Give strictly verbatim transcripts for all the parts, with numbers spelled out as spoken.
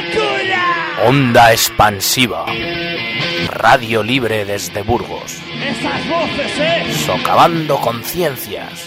locura! Onda expansiva. Radio libre desde Burgos. ¡Esas voces, eh! Socavando conciencias.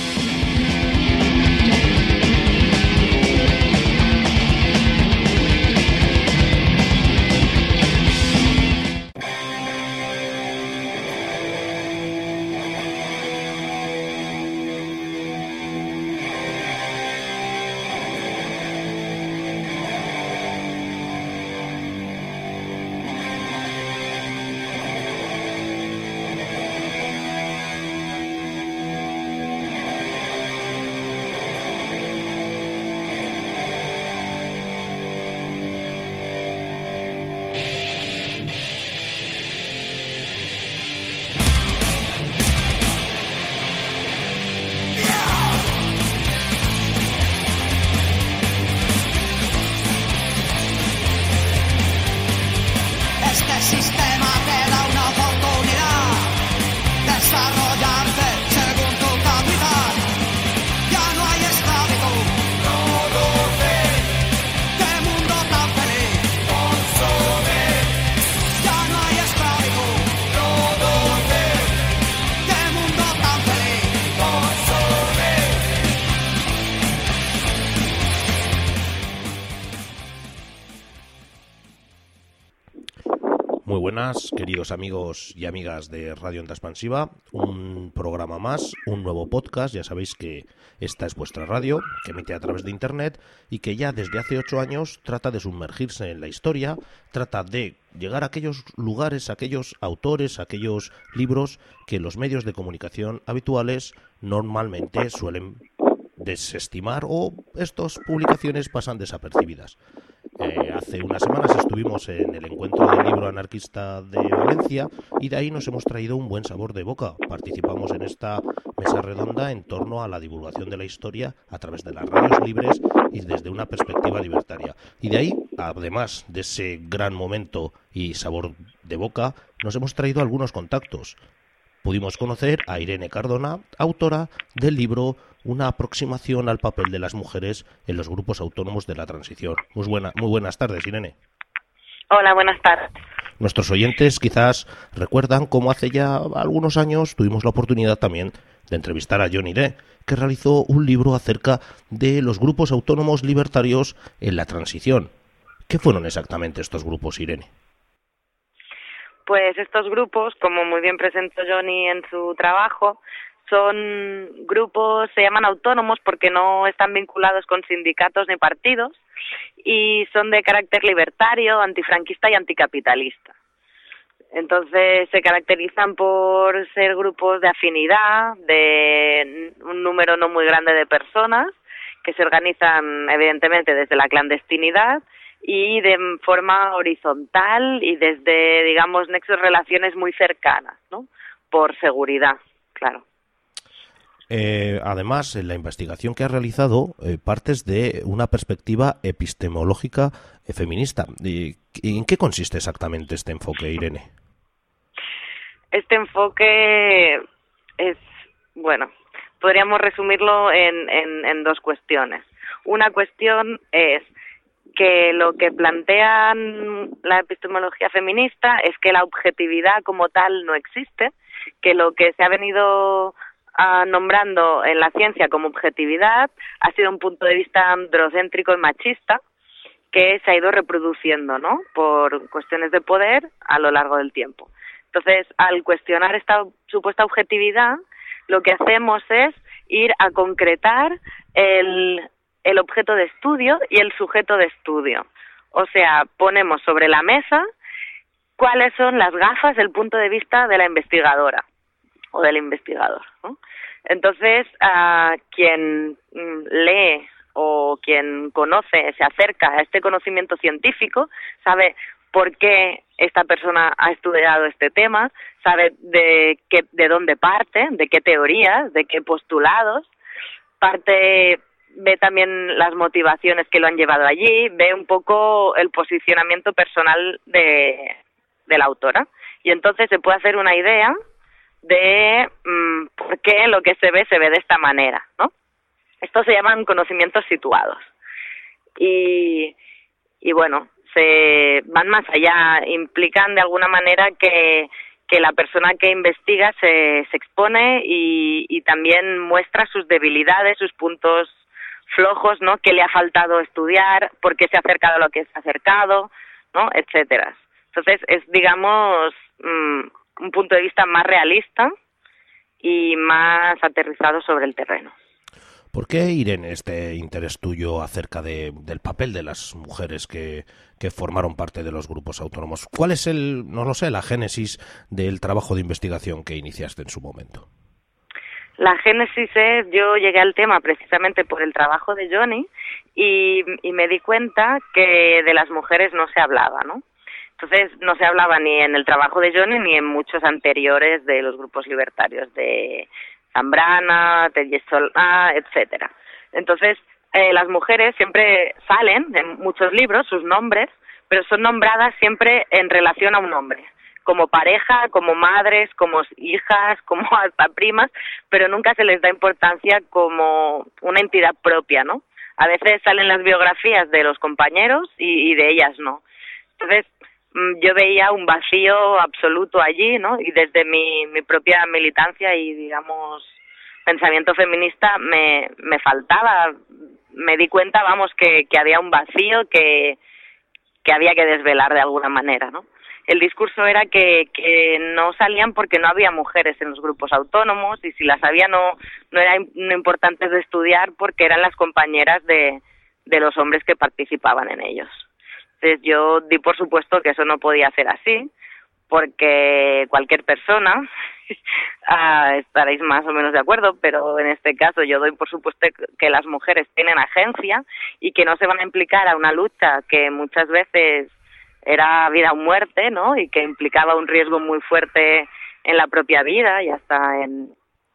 Queridos amigos y amigas de Radio Onda Expansiva, un programa más, un nuevo podcast. Ya sabéis que esta es vuestra radio, que emite a través de Internet y que ya desde hace ocho años trata de sumergirse en la historia, trata de llegar a aquellos lugares, a aquellos autores, a aquellos libros que los medios de comunicación habituales normalmente suelen desestimar o estas publicaciones pasan desapercibidas. Eh, hace unas semanas estuvimos en el encuentro del libro anarquista de Valencia y de ahí nos hemos traído un buen sabor de boca. Participamos en esta mesa redonda en torno a la divulgación de la historia a través de las radios libres y desde una perspectiva libertaria. Y de ahí, además de ese gran momento y sabor de boca, nos hemos traído algunos contactos. Pudimos conocer a Irene Cardona, autora del libro Una aproximación al papel de las mujeres en los grupos autónomos de la transición. Muy, buena, muy buenas tardes, Irene. Hola, buenas tardes. Nuestros oyentes quizás recuerdan cómo hace ya algunos años tuvimos la oportunidad también de entrevistar a Johnny D., que realizó un libro acerca de los grupos autónomos libertarios en la transición. ¿Qué fueron exactamente estos grupos, Irene? Pues estos grupos, como muy bien presentó Johnny en su trabajo, son grupos, se llaman autónomos porque no están vinculados con sindicatos ni partidos y son de carácter libertario, antifranquista y anticapitalista. Entonces se caracterizan por ser grupos de afinidad, de un número no muy grande de personas que se organizan evidentemente desde la clandestinidad y de forma horizontal y desde, digamos, nexos relaciones muy cercanas, ¿no? Por seguridad, claro. Eh, además, en la investigación que has realizado, eh, partes de una perspectiva epistemológica eh, feminista. ¿Y en qué consiste exactamente este enfoque, Irene? Este enfoque es, bueno, podríamos resumirlo en, en, en dos cuestiones. Una cuestión es que lo que plantean la epistemología feminista es que la objetividad como tal no existe, que lo que se ha venido uh, nombrando en la ciencia como objetividad ha sido un punto de vista androcéntrico y machista que se ha ido reproduciendo, ¿no?, por cuestiones de poder a lo largo del tiempo. Entonces, al cuestionar esta supuesta objetividad, lo que hacemos es ir a concretar el el objeto de estudio y el sujeto de estudio. O sea, ponemos sobre la mesa cuáles son las gafas del punto de vista de la investigadora o del investigador, ¿no? Entonces, uh, quien lee o quien conoce, se acerca a este conocimiento científico, sabe por qué esta persona ha estudiado este tema, sabe de qué, de dónde parte, de qué teorías, de qué postulados, parte, ve también las motivaciones que lo han llevado allí, ve un poco el posicionamiento personal de, de la autora. Y entonces se puede hacer una idea de mmm, por qué lo que se ve, se ve de esta manera, ¿no? Estos se llaman conocimientos situados. Y y bueno, se van más allá, implican de alguna manera que, que la persona que investiga se, se expone y, y también muestra sus debilidades, sus puntos flojos, ¿no? Qué le ha faltado estudiar, por qué se ha acercado a lo que se ha acercado, ¿no? Etcétera. Entonces es, digamos, mmm, un punto de vista más realista y más aterrizado sobre el terreno. ¿Por qué, Irene, este interés tuyo acerca de, del papel de las mujeres que, que formaron parte de los grupos autónomos? ¿Cuál es el, no lo sé, la génesis del trabajo de investigación que iniciaste en su momento? La génesis es, yo llegué al tema precisamente por el trabajo de Johnny y, y me di cuenta que de las mujeres no se hablaba, ¿no? Entonces no se hablaba ni en el trabajo de Johnny ni en muchos anteriores de los grupos libertarios de Zambrana, Tellesolá, etcétera. Entonces eh, las mujeres siempre salen en muchos libros, sus nombres, pero son nombradas siempre en relación a un hombre, como pareja, como madres, como hijas, como hasta primas, pero nunca se les da importancia como una entidad propia, ¿no? A veces salen las biografías de los compañeros y, y de ellas no. Entonces yo veía un vacío absoluto allí, ¿no? Y desde mi, mi propia militancia y, digamos, pensamiento feminista me, me faltaba, me di cuenta, vamos, que, que había un vacío que, que había que desvelar de alguna manera, ¿no? El discurso era que, que no salían porque no había mujeres en los grupos autónomos y si las había no, no eran no importantes de estudiar porque eran las compañeras de, de los hombres que participaban en ellos. Entonces yo di por supuesto que eso no podía ser así, porque cualquier persona, uh, estaréis más o menos de acuerdo, pero en este caso yo doy por supuesto que las mujeres tienen agencia y que no se van a implicar a una lucha que muchas veces era vida o muerte, ¿no? Y que implicaba un riesgo muy fuerte en la propia vida y hasta en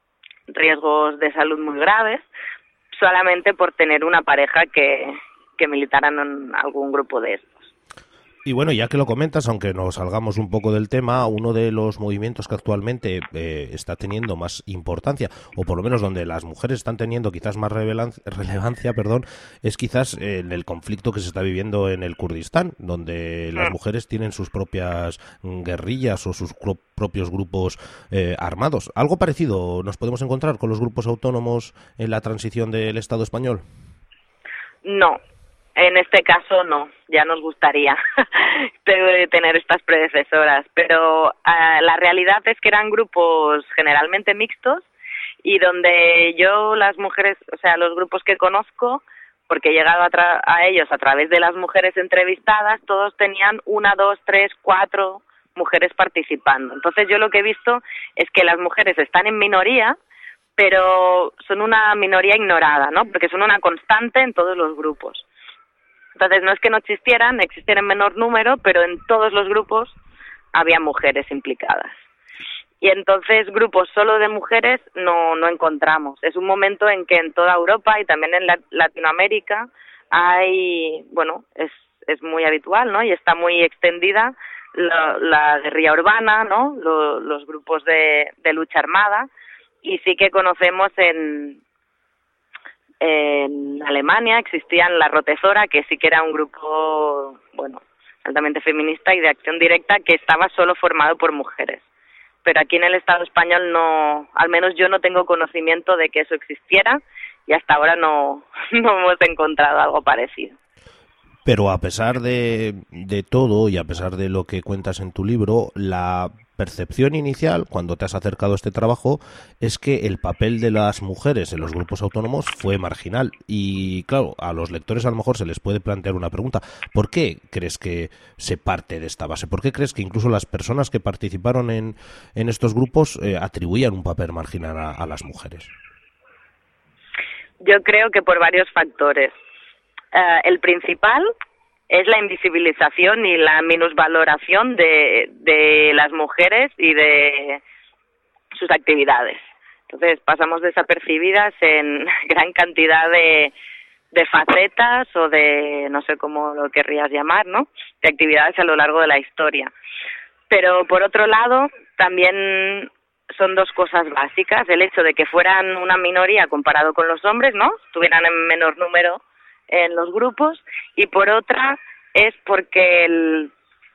riesgos de salud muy graves, solamente por tener una pareja que, que militaran en algún grupo de estos. Y bueno, ya que lo comentas, aunque nos salgamos un poco del tema, uno de los movimientos que actualmente eh, está teniendo más importancia, o por lo menos donde las mujeres están teniendo quizás más relevancia, perdón, es quizás eh, en el conflicto que se está viviendo en el Kurdistán, donde las mujeres tienen sus propias guerrillas o sus gru- propios grupos eh, armados. ¿Algo parecido nos podemos encontrar con los grupos autónomos en la transición del Estado español? No. En este caso no, ya nos gustaría tener estas predecesoras, pero uh, la realidad es que eran grupos generalmente mixtos y donde yo las mujeres, o sea, los grupos que conozco, porque he llegado a, tra- a ellos a través de las mujeres entrevistadas, todos tenían una, dos, tres, cuatro mujeres participando. Entonces yo lo que he visto es que las mujeres están en minoría, pero son una minoría ignorada, ¿no? Porque son una constante en todos los grupos. Entonces, no es que no existieran, existían en menor número, pero en todos los grupos había mujeres implicadas. Y entonces, grupos solo de mujeres no, no encontramos. Es un momento en que en toda Europa y también en la, Latinoamérica hay, bueno, es, es muy habitual, ¿no? Y está muy extendida la, la guerrilla urbana, ¿no? Lo, los grupos de, de lucha armada. Y sí que conocemos en... En Alemania existían la Rotezora, que sí que era un grupo, bueno, altamente feminista y de acción directa que estaba solo formado por mujeres. Pero aquí en el Estado español no, al menos yo no tengo conocimiento de que eso existiera y hasta ahora no, no hemos encontrado algo parecido. Pero a pesar de, de todo y a pesar de lo que cuentas en tu libro, la percepción inicial, cuando te has acercado a este trabajo, es que el papel de las mujeres en los grupos autónomos fue marginal. Y claro, a los lectores a lo mejor se les puede plantear una pregunta. ¿Por qué crees que se parte de esta base? ¿Por qué crees que incluso las personas que participaron en, en estos grupos eh, atribuían un papel marginal a, a las mujeres? Yo creo que por varios factores. Uh, el principal es la invisibilización y la minusvaloración de, de las mujeres y de sus actividades. Entonces pasamos desapercibidas en gran cantidad de, de facetas o de, no sé cómo lo querrías llamar, ¿no?, de actividades a lo largo de la historia. Pero por otro lado, también son dos cosas básicas: el hecho de que fueran una minoría comparado con los hombres, ¿no?, estuvieran en menor número en los grupos, y por otra es porque el,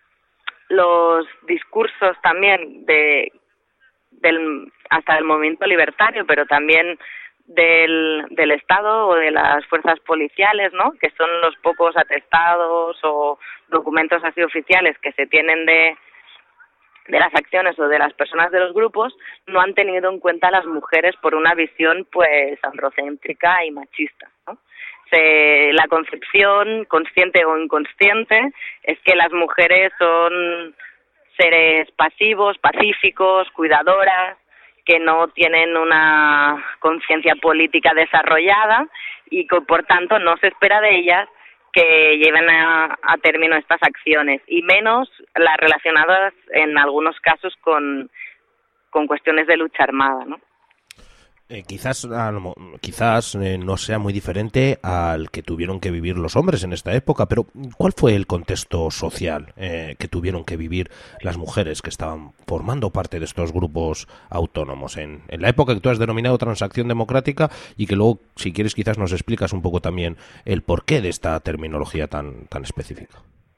los discursos también de del hasta del movimiento libertario, pero también del, del Estado o de las fuerzas policiales, ¿no?, que son los pocos atestados o documentos así oficiales que se tienen de de las acciones o de las personas de los grupos, no han tenido en cuenta a las mujeres por una visión pues androcéntrica y machista, ¿no? Se, la concepción, consciente o inconsciente, es que las mujeres son seres pasivos, pacíficos, cuidadoras, que no tienen una conciencia política desarrollada y que por tanto no se espera de ellas que lleven a, a término estas acciones, y menos las relacionadas en algunos casos con, con cuestiones de lucha armada, ¿no? Eh, quizás quizás eh, no sea muy diferente al que tuvieron que vivir los hombres en esta época, pero ¿cuál fue el contexto social eh, que tuvieron que vivir las mujeres que estaban formando parte de estos grupos autónomos en, en la época que tú has denominado transacción democrática, y que luego, si quieres, quizás nos explicas un poco también el porqué de esta terminología tan, tan específica?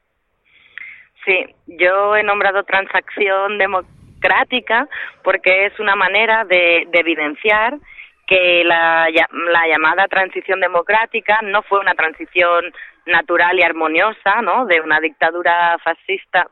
Sí, yo he nombrado transacción democrática porque es una manera de, de evidenciar que la, la llamada transición democrática no fue una transición natural y armoniosa, ¿no?, de una dictadura fascista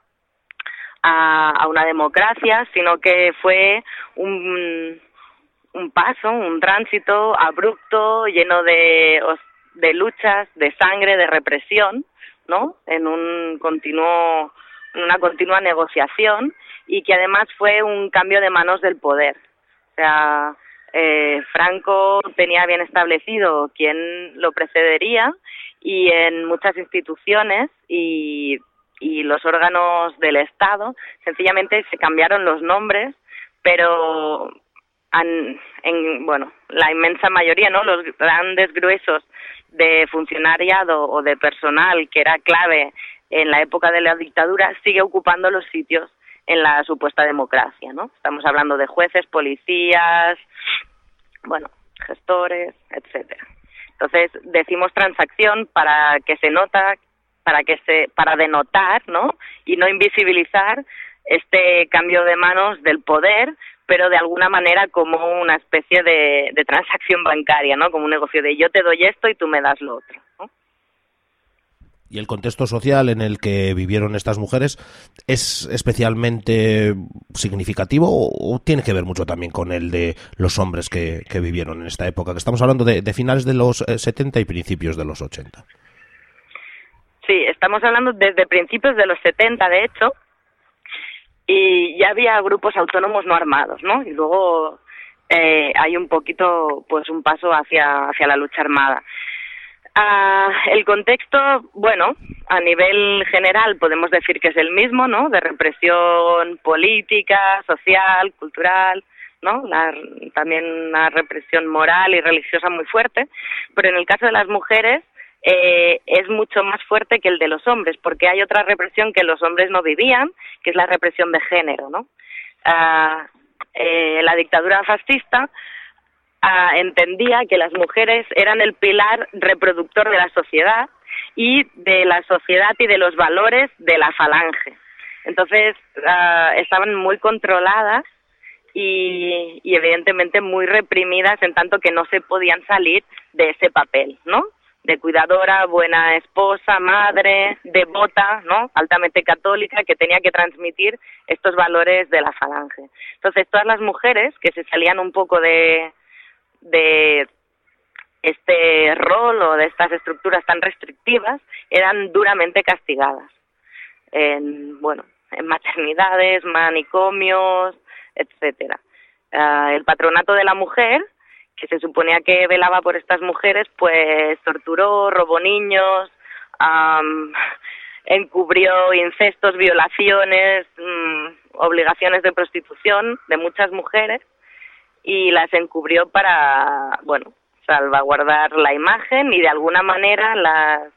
a, a una democracia, sino que fue un, un paso, un tránsito abrupto, lleno de, de luchas, de sangre, de represión, ¿no?, en un continuo, una continua negociación, y que además fue un cambio de manos del poder. O sea, eh, Franco tenía bien establecido quién lo precedería, y en muchas instituciones y, y los órganos del Estado sencillamente se cambiaron los nombres, pero en, en bueno, la inmensa mayoría, ¿no?, los grandes gruesos de funcionariado o de personal que era clave en la época de la dictadura sigue ocupando los sitios en la supuesta democracia, ¿no? Estamos hablando de jueces, policías, bueno, gestores, etcétera. Entonces, decimos transacción para que se nota, para que se para denotar, ¿no?, y no invisibilizar este cambio de manos del poder, pero de alguna manera como una especie de, de transacción bancaria, ¿no?, como un negocio de yo te doy esto y tú me das lo otro, ¿no? ¿Y el contexto social en el que vivieron estas mujeres es especialmente significativo o tiene que ver mucho también con el de los hombres que, que vivieron en esta época? Que estamos hablando de, de finales de los setenta y principios de los ochenta. Sí, estamos hablando desde principios de los setenta, de hecho, y ya había grupos autónomos no armados, ¿no? Y luego eh, hay un poquito, pues un paso hacia, hacia la lucha armada. Uh, el contexto, bueno, a nivel general podemos decir que es el mismo, ¿no?, de represión política, social, cultural, ¿no?, la, también una represión moral y religiosa muy fuerte, pero en el caso de las mujeres eh, es mucho más fuerte que el de los hombres, porque hay otra represión que los hombres no vivían, que es la represión de género, ¿no? Uh, eh, la dictadura fascista Uh, entendía que las mujeres eran el pilar reproductor de la sociedad y de la sociedad y de los valores de la falange. Entonces, uh, estaban muy controladas y, y evidentemente muy reprimidas, en tanto que no se podían salir de ese papel, ¿no?, de cuidadora, buena esposa, madre, devota, ¿no?, altamente católica, que tenía que transmitir estos valores de la falange. Entonces, todas las mujeres que se salían un poco de de este rol o de estas estructuras tan restrictivas eran duramente castigadas en, bueno, en maternidades, manicomios, etcétera. Uh, el patronato de la mujer, que se suponía que velaba por estas mujeres, pues torturó, robó niños, um, encubrió incestos, violaciones, um, obligaciones de prostitución de muchas mujeres, y las encubrió para, bueno, salvaguardar la imagen, y de alguna manera las,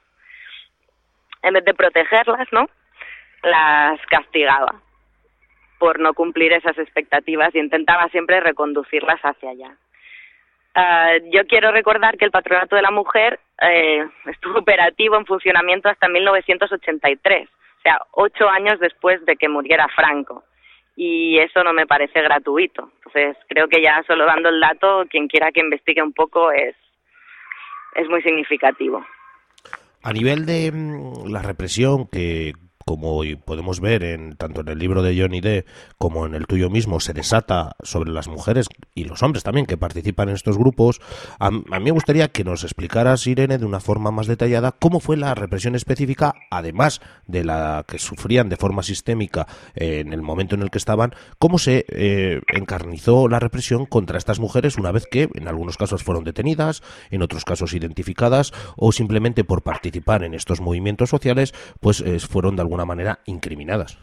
en vez de protegerlas, ¿no?, las castigaba por no cumplir esas expectativas y intentaba siempre reconducirlas hacia allá. Uh, yo quiero recordar que el patronato de la mujer eh, estuvo operativo en funcionamiento hasta mil novecientos ochenta y tres, o sea, ocho años después de que muriera Franco. Y eso no me parece gratuito. Entonces, creo que ya solo dando el dato, quien quiera que investigue un poco es, es muy significativo. A nivel de mm, la represión que, como podemos ver en tanto en el libro de Johnny D como en el tuyo mismo, se desata sobre las mujeres y los hombres también que participan en estos grupos, a, a mí me gustaría que nos explicaras, Irene, de una forma más detallada cómo fue la represión específica, además de la que sufrían de forma sistémica eh, en el momento en el que estaban, cómo se eh, encarnizó la represión contra estas mujeres una vez que en algunos casos fueron detenidas, en otros casos identificadas o simplemente por participar en estos movimientos sociales pues eh, fueron de alguna alguna manera incriminadas.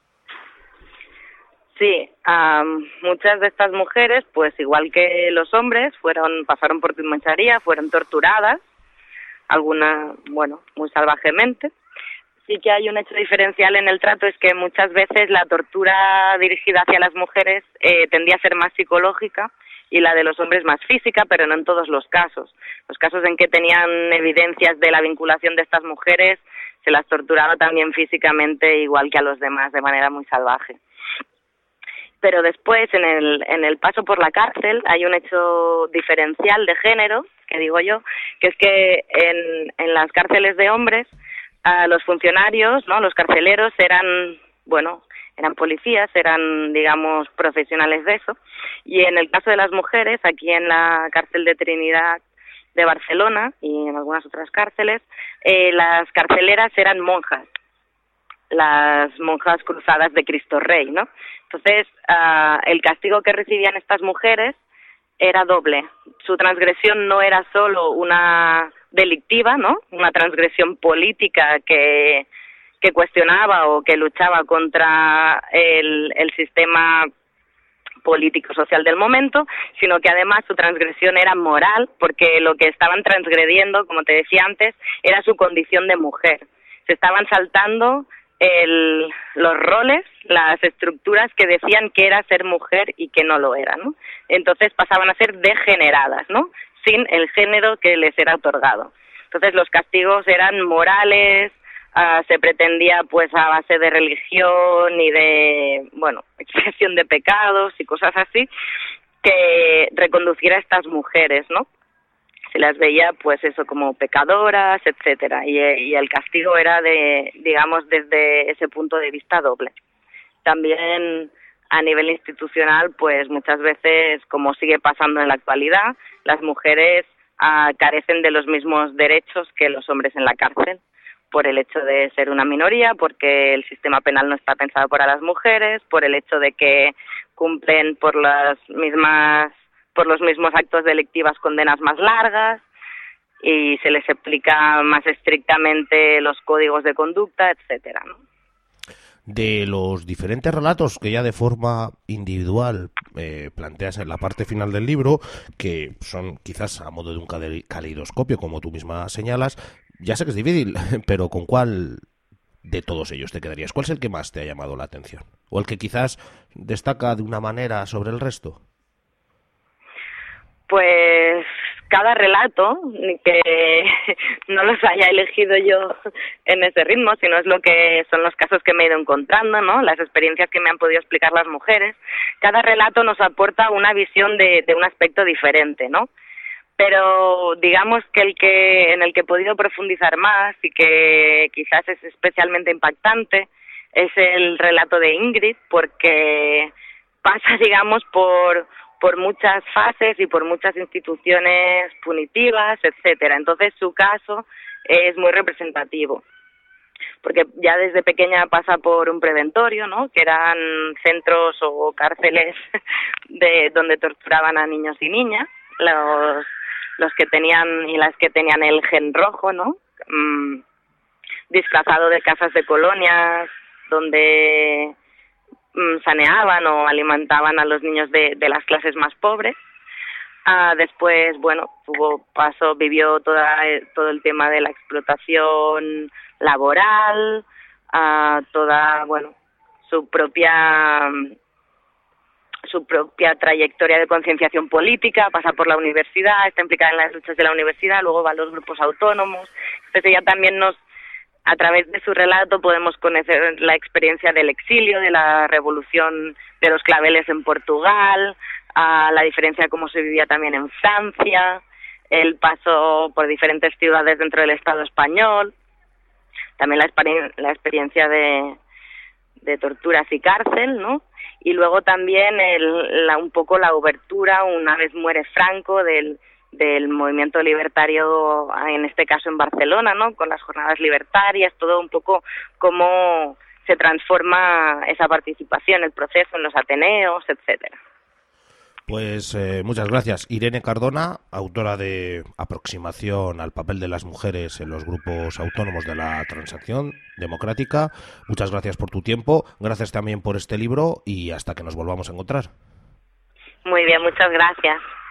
Sí, um, muchas de estas mujeres, pues igual que los hombres, fueron pasaron por comisaría, fueron torturadas, algunas, bueno, muy salvajemente. Sí que hay un hecho diferencial en el trato, es que muchas veces la tortura dirigida hacia las mujeres eh, tendía a ser más psicológica y la de los hombres más física, pero no en todos los casos. Los casos en que tenían evidencias de la vinculación de estas mujeres se las torturaba también físicamente igual que a los demás, de manera muy salvaje. Pero después, en el, en el paso por la cárcel, hay un hecho diferencial de género, que digo yo, que es que en, en las cárceles de hombres, a los funcionarios, ¿no?, los carceleros eran, bueno, eran policías, eran, digamos, profesionales de eso, y en el caso de las mujeres, aquí en la cárcel de Trinidad de Barcelona y en algunas otras cárceles, eh, las carceleras eran monjas, las monjas cruzadas de Cristo Rey, ¿no? Entonces, uh, el castigo que recibían estas mujeres era doble. Su transgresión no era solo una delictiva, ¿no?, una transgresión política que, que cuestionaba o que luchaba contra el, el sistema político-social del momento, sino que además su transgresión era moral, porque lo que estaban transgrediendo, como te decía antes, era su condición de mujer. Se estaban saltando el, los roles, las estructuras que decían que era ser mujer y que no lo era, ¿no? Entonces pasaban a ser degeneradas, ¿no?, sin el género que les era otorgado. Entonces los castigos eran morales, Uh, se pretendía pues a base de religión y de, bueno, expresión de pecados y cosas así, que reconduciera a estas mujeres, ¿no? Se las veía pues eso como pecadoras, etcétera, y, y el castigo era de, digamos, desde ese punto de vista doble. También a nivel institucional, pues muchas veces, como sigue pasando en la actualidad, las mujeres uh, carecen de los mismos derechos que los hombres en la cárcel, por el hecho de ser una minoría, porque el sistema penal no está pensado para las mujeres, por el hecho de que cumplen por las mismas, por los mismos actos delictivos condenas más largas y se les aplica más estrictamente los códigos de conducta, etcétera, ¿no? De los diferentes relatos que ya de forma individual eh, planteas en la parte final del libro, que son quizás a modo de un caleidoscopio, como tú misma señalas, ya sé que es difícil, pero ¿con cuál de todos ellos te quedarías? ¿Cuál es el que más te ha llamado la atención? ¿O el que quizás destaca de una manera sobre el resto? Pues cada relato, que no los haya elegido yo en ese ritmo, sino es lo que son los casos que me he ido encontrando, ¿no?, las experiencias que me han podido explicar las mujeres. Cada relato nos aporta una visión de, de un aspecto diferente, ¿no? Pero digamos que el que en el que he podido profundizar más y que quizás es especialmente impactante es el relato de Ingrid, porque pasa, digamos, por por muchas fases y por muchas instituciones punitivas, etcétera. Entonces su caso es muy representativo, porque ya desde pequeña pasa por un preventorio, ¿no?, que eran centros o cárceles de donde torturaban a niños y niñas, los los que tenían y las que tenían el gen rojo, ¿no?, mm, disfrazado de casas de colonias donde mm, saneaban o alimentaban a los niños de, de las clases más pobres. Ah, después, bueno, tuvo paso, vivió toda, todo el tema de la explotación laboral, ah, toda, bueno, su propia su propia trayectoria de concienciación política, pasa por la universidad, está implicada en las luchas de la universidad, luego va a los grupos autónomos. Entonces ella también nos, a través de su relato podemos conocer la experiencia del exilio, de la revolución de los claveles en Portugal, a la diferencia de cómo se vivía también en Francia, el paso por diferentes ciudades dentro del Estado español, también la, exper- la experiencia de, de torturas y cárcel, ¿no? Y luego también el, la, un poco la obertura, una vez muere Franco, del, del movimiento libertario, en este caso en Barcelona, ¿no? Con las jornadas libertarias, todo un poco cómo se transforma esa participación, el proceso en los ateneos, etcétera. Pues eh, muchas gracias. Irene Cardona, autora de Aproximación al papel de las mujeres en los grupos autónomos de la Transición Democrática. Muchas gracias por tu tiempo, gracias también por este libro y hasta que nos volvamos a encontrar. Muy bien, muchas gracias.